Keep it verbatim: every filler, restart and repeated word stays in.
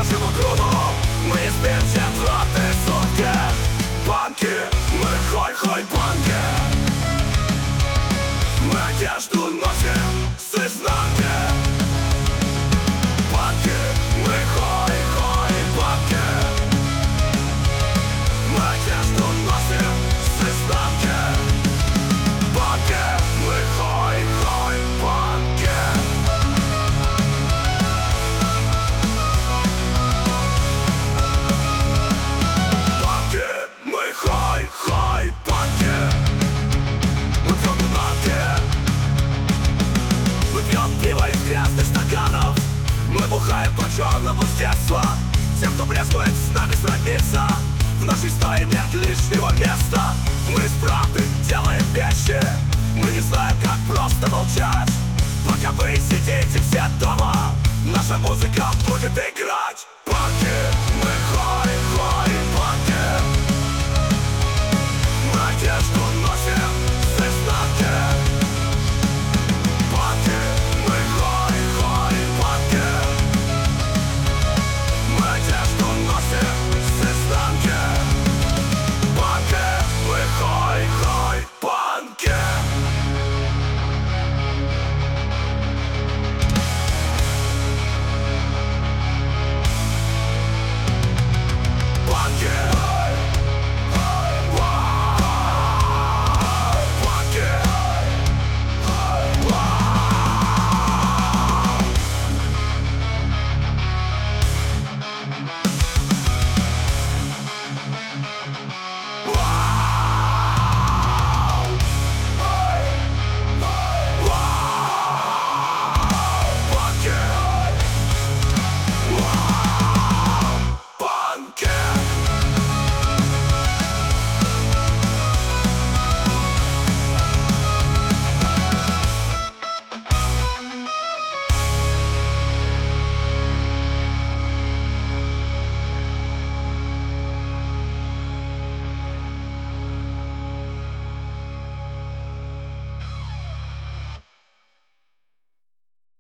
нашему груду. Мы не спим четвертые сутки. Панки, мы хой-хой панки. Мы одежду носим с изнанки. Панки, мы хой-хой панки. Мы одежду носим с изнанки. Панки, мы хой-хой панки. Панки, мы хой-хой панки. Мы коммунарки. Мы пьем пиво из грязных стаканов. Мы бухаем по-черному с детства. Тем, кто брезгует с нами сравниться, в нашей стае нет лишнего места. Мы из правды делаем вещи. Мы не знаем, как просто молчать. Пока вы сидите все дома, наша музыка будет играть. Панки.